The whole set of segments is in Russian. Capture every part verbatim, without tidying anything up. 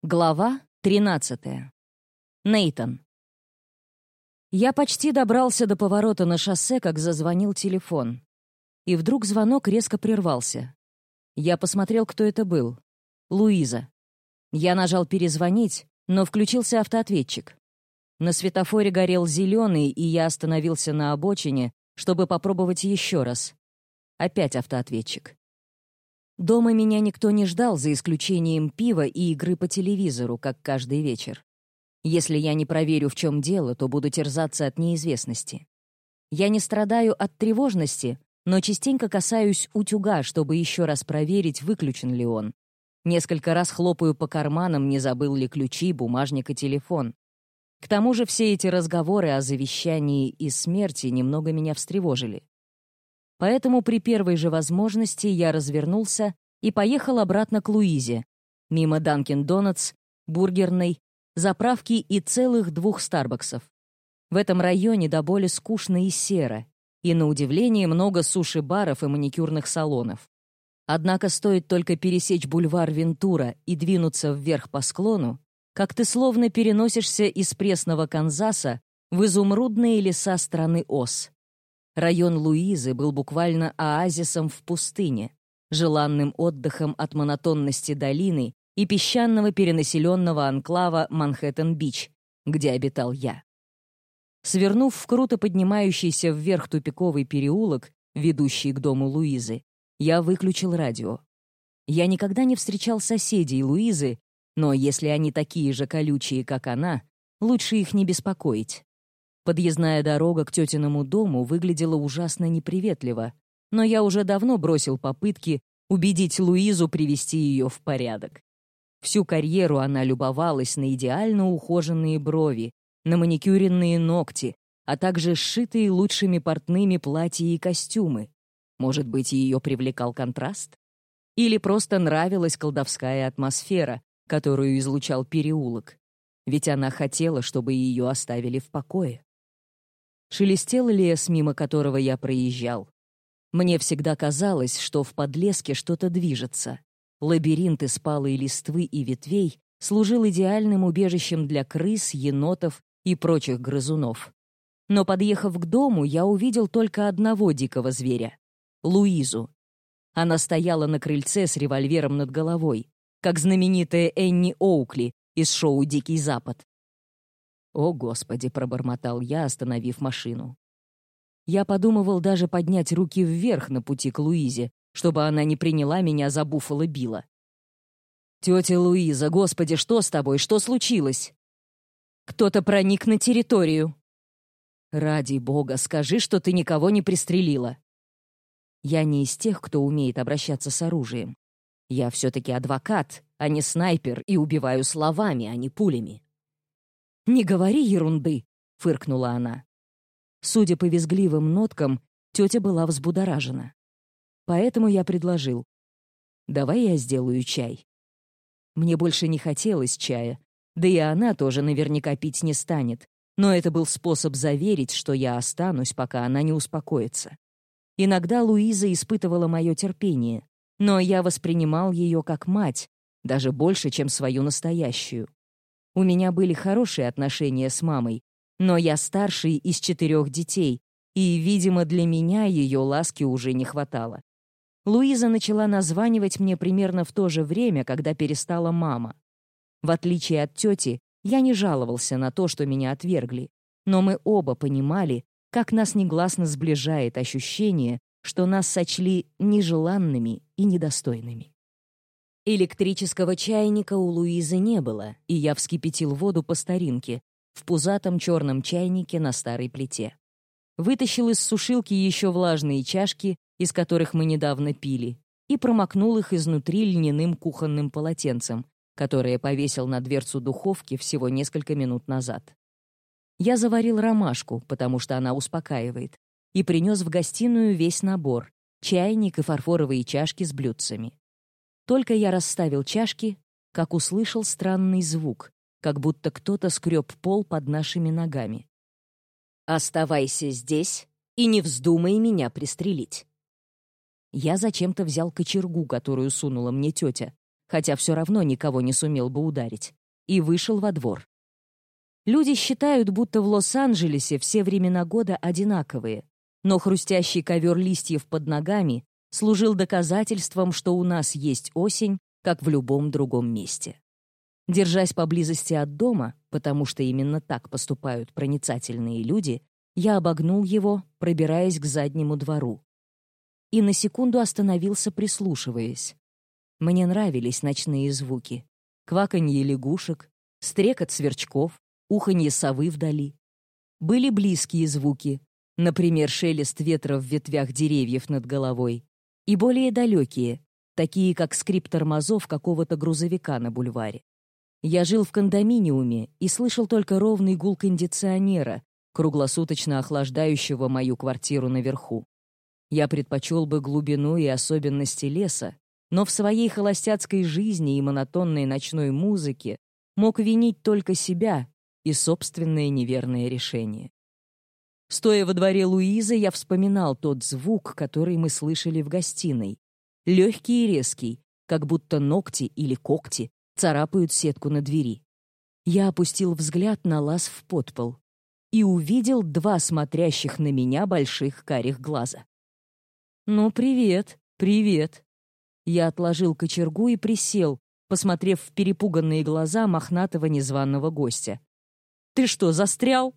Глава тринадцатая. Нейтан. Я почти добрался до поворота на шоссе, как зазвонил телефон. И вдруг звонок резко прервался. Я посмотрел, кто это был. Луиза. Я нажал «перезвонить», но включился автоответчик. На светофоре горел зеленый, и я остановился на обочине, чтобы попробовать еще раз. Опять автоответчик. Дома меня никто не ждал, за исключением пива и игры по телевизору, как каждый вечер. Если я не проверю, в чем дело, то буду терзаться от неизвестности. Я не страдаю от тревожности, но частенько касаюсь утюга, чтобы еще раз проверить, выключен ли он. Несколько раз хлопаю по карманам, не забыл ли ключи, бумажник и телефон. К тому же все эти разговоры о завещании и смерти немного меня встревожили. Поэтому при первой же возможности я развернулся и поехал обратно к Луизе, мимо Данкин Донатс, бургерной, заправки и целых двух Старбаксов. В этом районе до боли скучно и серо, и, на удивление, много суши-баров и маникюрных салонов. Однако стоит только пересечь бульвар Вентура и двинуться вверх по склону, как ты словно переносишься из пресного Канзаса в изумрудные леса страны Оз. Район Луизы был буквально оазисом в пустыне, желанным отдыхом от монотонности долины и песчаного перенаселенного анклава Манхэттен-Бич, где обитал я. Свернув в круто поднимающийся вверх тупиковый переулок, ведущий к дому Луизы, я выключил радио. Я никогда не встречал соседей Луизы, но если они такие же колючие, как она, лучше их не беспокоить. Подъездная дорога к тетиному дому выглядела ужасно неприветливо, но я уже давно бросил попытки убедить Луизу привести ее в порядок. Всю карьеру она любовалась на идеально ухоженные брови, на маникюренные ногти, а также сшитые лучшими портными платья и костюмы. Может быть, ее привлекал контраст? Или просто нравилась колдовская атмосфера, которую излучал переулок? Ведь она хотела, чтобы ее оставили в покое. Шелестел лес, мимо которого я проезжал. Мне всегда казалось, что в подлеске что-то движется. Лабиринт из палой листвы и ветвей служил идеальным убежищем для крыс, енотов и прочих грызунов. Но, подъехав к дому, я увидел только одного дикого зверя — Луизу. Она стояла на крыльце с револьвером над головой, как знаменитая Энни Оукли из шоу «Дикий Запад». «О, Господи!» — пробормотал я, остановив машину. Я подумывал даже поднять руки вверх на пути к Луизе, чтобы она не приняла меня за Буффало Билла. «Тетя Луиза, Господи, что с тобой? Что случилось?» «Кто-то проник на территорию». «Ради Бога, скажи, что ты никого не пристрелила». Я не из тех, кто умеет обращаться с оружием. Я все-таки адвокат, а не снайпер, и убиваю словами, а не пулями. «Не говори ерунды», — фыркнула она. Судя по визгливым ноткам, тетя была взбудоражена. Поэтому я предложил: «Давай я сделаю чай». Мне больше не хотелось чая, да и она тоже наверняка пить не станет, но это был способ заверить, что я останусь, пока она не успокоится. Иногда Луиза испытывала мое терпение, но я воспринимал ее как мать, даже больше, чем свою настоящую. У меня были хорошие отношения с мамой, но я старший из четырех детей, и, видимо, для меня ее ласки уже не хватало. Луиза начала названивать мне примерно в то же время, когда перестала мама. В отличие от тети, я не жаловался на то, что меня отвергли, но мы оба понимали, как нас негласно сближает ощущение, что нас сочли нежеланными и недостойными. Электрического чайника у Луизы не было, и я вскипятил воду по старинке, в пузатом черном чайнике на старой плите. Вытащил из сушилки еще влажные чашки, из которых мы недавно пили, и промокнул их изнутри льняным кухонным полотенцем, которое повесил на дверцу духовки всего несколько минут назад. Я заварил ромашку, потому что она успокаивает, и принес в гостиную весь набор — чайник и фарфоровые чашки с блюдцами. Только я расставил чашки, как услышал странный звук, как будто кто-то скреб пол под нашими ногами. «Оставайся здесь и не вздумай меня пристрелить». Я зачем-то взял кочергу, которую сунула мне тетя, хотя все равно никого не сумел бы ударить, и вышел во двор. Люди считают, будто в Лос-Анджелесе все времена года одинаковые, но хрустящий ковер листьев под ногами служил доказательством, что у нас есть осень, как в любом другом месте. Держась поблизости от дома, потому что именно так поступают проницательные люди, я обогнул его, пробираясь к заднему двору. И на секунду остановился, прислушиваясь. Мне нравились ночные звуки. Кваканье лягушек, стрекот сверчков, уханье совы вдали. Были близкие звуки, например, шелест ветра в ветвях деревьев над головой, и более далекие, такие как скрип тормозов какого-то грузовика на бульваре. Я жил в кондоминиуме и слышал только ровный гул кондиционера, круглосуточно охлаждающего мою квартиру наверху. Я предпочел бы глубину и особенности леса, но в своей холостяцкой жизни и монотонной ночной музыке мог винить только себя и собственное неверное решение. Стоя во дворе Луизы, я вспоминал тот звук, который мы слышали в гостиной. Легкий и резкий, как будто ногти или когти царапают сетку на двери. Я опустил взгляд на лаз в подпол и увидел два смотрящих на меня больших карих глаза. «Ну, привет, привет!» Я отложил кочергу и присел, посмотрев в перепуганные глаза мохнатого незваного гостя. «Ты что, застрял?»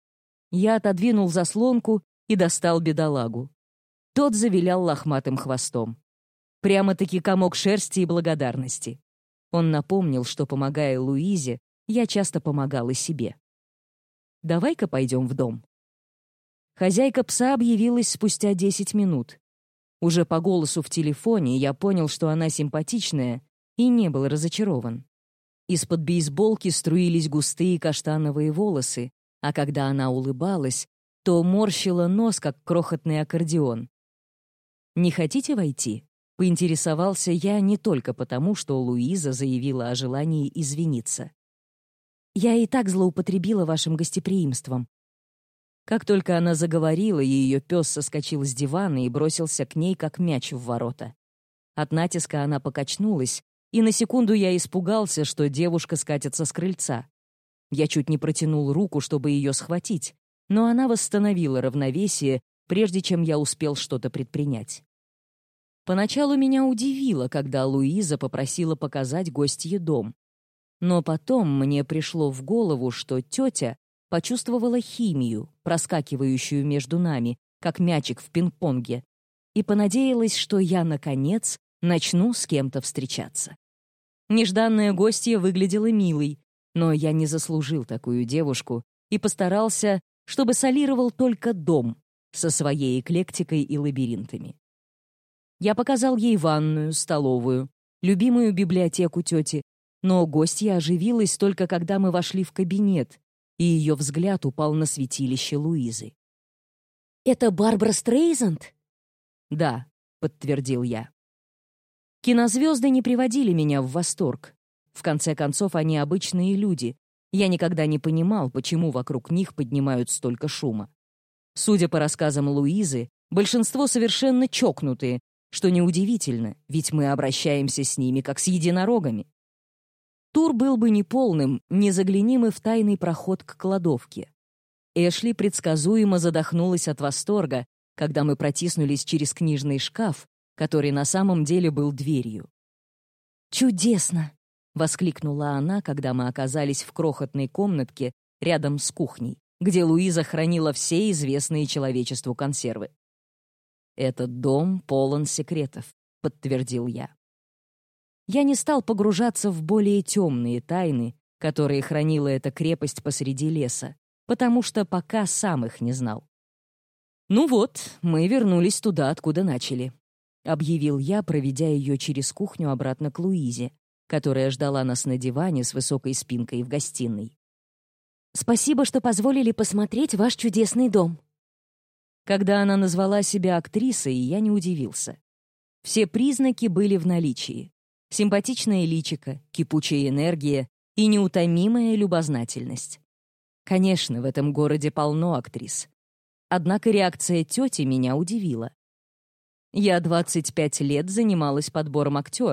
Я отодвинул заслонку и достал бедолагу. Тот завилял лохматым хвостом. Прямо-таки комок шерсти и благодарности. Он напомнил, что, помогая Луизе, я часто помогал и себе. «Давай-ка пойдем в дом». Хозяйка пса объявилась спустя десять минут. Уже по голосу в телефоне я понял, что она симпатичная, и не был разочарован. Из-под бейсболки струились густые каштановые волосы, а когда она улыбалась, то морщила нос, как крохотный аккордеон. «Не хотите войти?» — поинтересовался я не только потому, что Луиза заявила о желании извиниться. «Я и так злоупотребила вашим гостеприимством». Как только она заговорила, ее пес соскочил с дивана и бросился к ней, как мяч в ворота. От натиска она покачнулась, и на секунду я испугался, что девушка скатится с крыльца. Я чуть не протянул руку, чтобы ее схватить, но она восстановила равновесие, прежде чем я успел что-то предпринять. Поначалу меня удивило, когда Луиза попросила показать гостье дом. Но потом мне пришло в голову, что тетя почувствовала химию, проскакивающую между нами, как мячик в пинг-понге, и понадеялась, что я, наконец, начну с кем-то встречаться. Нежданная гостья выглядела милой, но я не заслужил такую девушку и постарался, чтобы солировал только дом со своей эклектикой и лабиринтами. Я показал ей ванную, столовую, любимую библиотеку тети, но гостья оживилась только когда мы вошли в кабинет, и ее взгляд упал на святилище Луизы. «Это Барбара Стрейзанд?» «Да», — подтвердил я. Кинозвезды не приводили меня в восторг. В конце концов, они обычные люди. Я никогда не понимал, почему вокруг них поднимают столько шума. Судя по рассказам Луизы, большинство совершенно чокнутые, что неудивительно, ведь мы обращаемся с ними как с единорогами. Тур был бы неполным, не загляни мы в тайный проход к кладовке. Эшли предсказуемо задохнулась от восторга, когда мы протиснулись через книжный шкаф, который на самом деле был дверью. «Чудесно!» — воскликнула она, когда мы оказались в крохотной комнатке рядом с кухней, где Луиза хранила все известные человечеству консервы. «Этот дом полон секретов», — подтвердил я. Я не стал погружаться в более темные тайны, которые хранила эта крепость посреди леса, потому что пока сам их не знал. «Ну вот, мы вернулись туда, откуда начали», — объявил я, проведя ее через кухню обратно к Луизе, которая ждала нас на диване с высокой спинкой в гостиной. «Спасибо, что позволили посмотреть ваш чудесный дом». Когда она назвала себя актрисой, я не удивился. Все признаки были в наличии. Симпатичное личико, кипучая энергия и неутомимая любознательность. Конечно, в этом городе полно актрис. Однако реакция тети меня удивила. Я двадцать пять лет занималась подбором актеров,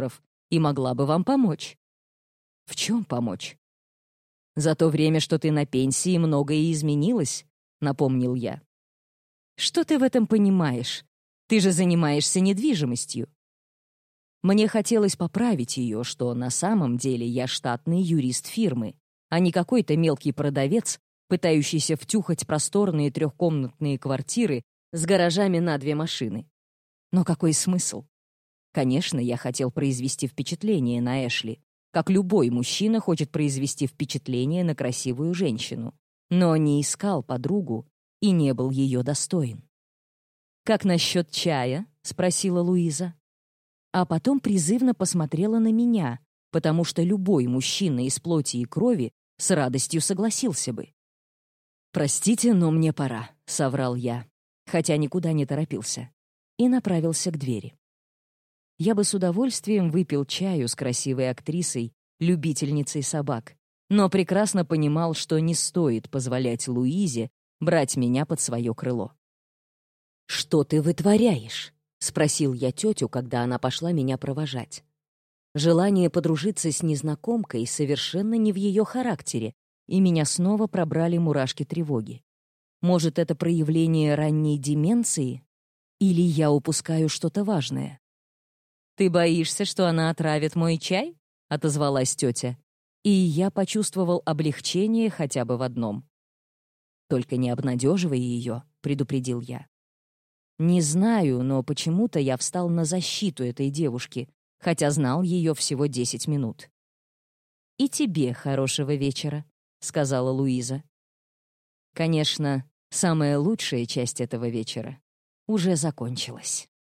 и могла бы вам помочь». «В чем помочь?» «За то время, что ты на пенсии, многое изменилось», — напомнил я. «Что ты в этом понимаешь? Ты же занимаешься недвижимостью». Мне хотелось поправить ее, что на самом деле я штатный юрист фирмы, а не какой-то мелкий продавец, пытающийся втюхать просторные трехкомнатные квартиры с гаражами на две машины. Но какой смысл? Конечно, я хотел произвести впечатление на Эшли, как любой мужчина хочет произвести впечатление на красивую женщину, но не искал подругу и не был ее достоин. «Как насчет чая?» — спросила Луиза. А потом призывно посмотрела на меня, потому что любой мужчина из плоти и крови с радостью согласился бы. «Простите, но мне пора», — соврал я, хотя никуда не торопился, и направился к двери. Я бы с удовольствием выпил чаю с красивой актрисой, любительницей собак, но прекрасно понимал, что не стоит позволять Луизе брать меня под свое крыло. «Что ты вытворяешь?» — спросил я тетю, когда она пошла меня провожать. Желание подружиться с незнакомкой совершенно не в ее характере, и меня снова пробрали мурашки тревоги. Может, это проявление ранней деменции? Или я упускаю что-то важное? «Ты боишься, что она отравит мой чай?» — отозвалась тетя. И я почувствовал облегчение хотя бы в одном. «Только не обнадеживай ее», — предупредил я. Не знаю, но почему-то я встал на защиту этой девушки, хотя знал ее всего десять минут. «И тебе хорошего вечера», — сказала Луиза. Конечно, самая лучшая часть этого вечера уже закончилась.